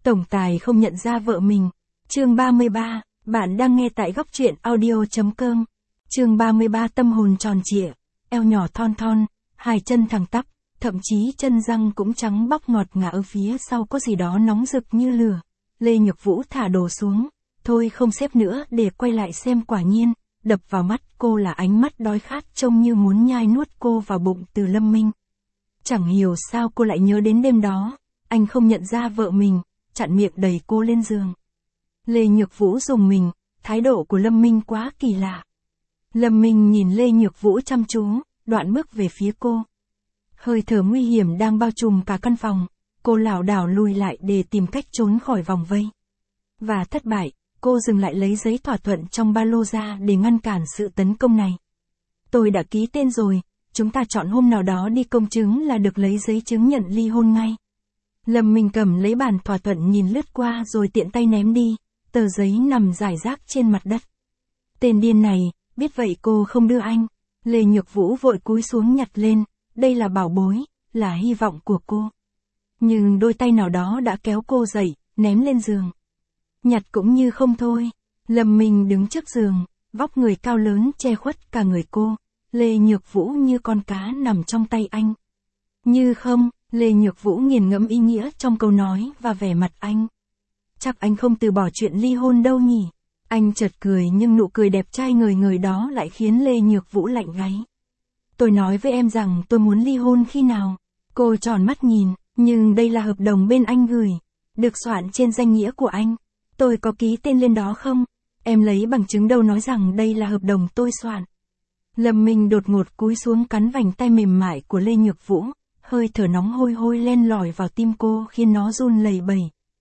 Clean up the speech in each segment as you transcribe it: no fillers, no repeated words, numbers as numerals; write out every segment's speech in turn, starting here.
Tổng tài không nhận ra vợ mình. Chương 33, bạn đang nghe tại góc truyện audio.com. Chương 33 tâm hồn tròn trịa, eo nhỏ thon thon, hai chân thẳng tắp, thậm chí chân răng cũng trắng bóc ngọt ngà, ở phía sau có gì đó nóng rực như lửa. Lê Nhược Vũ thả đồ xuống, thôi không xếp nữa để quay lại xem, quả nhiên, đập vào mắt cô là ánh mắt đói khát trông như muốn nhai nuốt cô vào bụng từ Lâm Minh. Chẳng hiểu sao cô lại nhớ đến đêm đó, anh không nhận ra vợ mình, chặn miệng đẩy cô lên giường. Lê Nhược Vũ rùng mình, thái độ của Lâm Minh quá kỳ lạ. Lâm Minh nhìn Lê Nhược Vũ chăm chú, đoạn bước về phía cô. Hơi thở nguy hiểm đang bao trùm cả căn phòng, cô lảo đảo lùi lại để tìm cách trốn khỏi vòng vây. Và thất bại, cô dừng lại lấy giấy thỏa thuận trong ba lô ra để ngăn cản sự tấn công này. Tôi đã ký tên rồi, chúng ta chọn hôm nào đó đi công chứng là được lấy giấy chứng nhận ly hôn ngay. Lâm Minh cầm lấy bản thỏa thuận nhìn lướt qua rồi tiện tay ném đi, tờ giấy nằm rải rác trên mặt đất. Tên điên này, biết vậy cô không đưa anh. Lê Nhược Vũ vội cúi xuống nhặt lên, đây là bảo bối, là hy vọng của cô. Nhưng đôi tay nào đó đã kéo cô dậy, ném lên giường. Nhặt cũng như không thôi. Lâm Minh đứng trước giường, vóc người cao lớn che khuất cả người cô. Lê Nhược Vũ như con cá nằm trong tay anh. Như không, Lê Nhược Vũ nghiền ngẫm ý nghĩa trong câu nói và vẻ mặt anh. Chắc anh không từ bỏ chuyện ly hôn đâu nhỉ. Anh chợt cười, nhưng nụ cười đẹp trai ngời ngời đó lại khiến Lê Nhược Vũ lạnh gáy. Tôi nói với em rằng tôi muốn ly hôn khi nào. Cô tròn mắt nhìn, nhưng đây là hợp đồng bên anh gửi, được soạn trên danh nghĩa của anh. Tôi có ký tên lên đó không? Em lấy bằng chứng đâu nói rằng đây là hợp đồng tôi soạn. Lâm Minh đột ngột cúi xuống cắn vành tay mềm mại của Lê Nhược Vũ, hơi thở nóng hôi hôi len lỏi vào tim cô khiến nó run lẩy bẩy.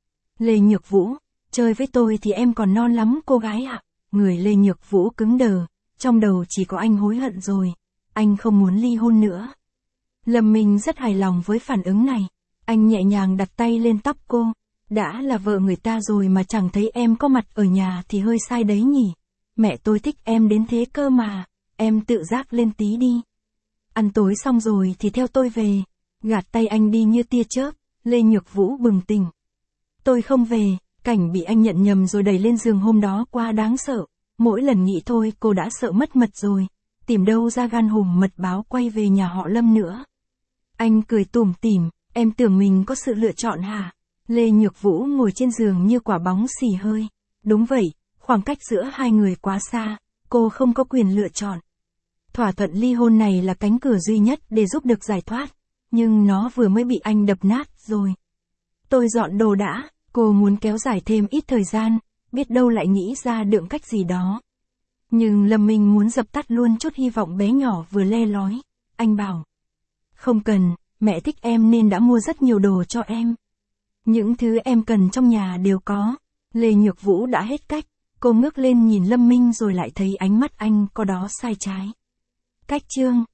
Lê Nhược Vũ, chơi với tôi thì em còn non lắm cô gái ạ. Người Lê Nhược Vũ cứng đờ, trong đầu chỉ có anh hối hận rồi, anh không muốn ly hôn nữa. Lâm Minh rất hài lòng với phản ứng này, anh nhẹ nhàng đặt tay lên tóc cô. Đã là vợ người ta rồi mà chẳng thấy em có mặt ở nhà thì hơi sai đấy nhỉ. Mẹ tôi thích em đến thế cơ mà, em tự giác lên tí đi. Ăn tối xong rồi thì theo tôi về. Gạt tay anh đi như tia chớp, Lê Nhược Vũ bừng tỉnh. Tôi không về, cảnh bị anh nhận nhầm rồi đẩy lên giường hôm đó quá đáng sợ. Mỗi lần nghĩ thôi cô đã sợ mất mật rồi, tìm đâu ra gan hùm mật báo quay về nhà họ Lâm nữa. Anh cười tủm tỉm, em tưởng mình có sự lựa chọn hả? Lê Nhược Vũ ngồi trên giường như quả bóng xì hơi. Đúng vậy, khoảng cách giữa hai người quá xa, cô không có quyền lựa chọn. Thỏa thuận ly hôn này là cánh cửa duy nhất để giúp được giải thoát, nhưng nó vừa mới bị anh đập nát rồi. Tôi dọn đồ đã, cô muốn kéo dài thêm ít thời gian, biết đâu lại nghĩ ra được cách gì đó. Nhưng Lâm Minh muốn dập tắt luôn chút hy vọng bé nhỏ vừa le lói. Anh bảo, không cần, mẹ thích em nên đã mua rất nhiều đồ cho em. Những thứ em cần trong nhà đều có. Lê Nhược Vũ đã hết cách, cô ngước lên nhìn Lâm Minh rồi lại thấy ánh mắt anh có đó sai trái. Cách chương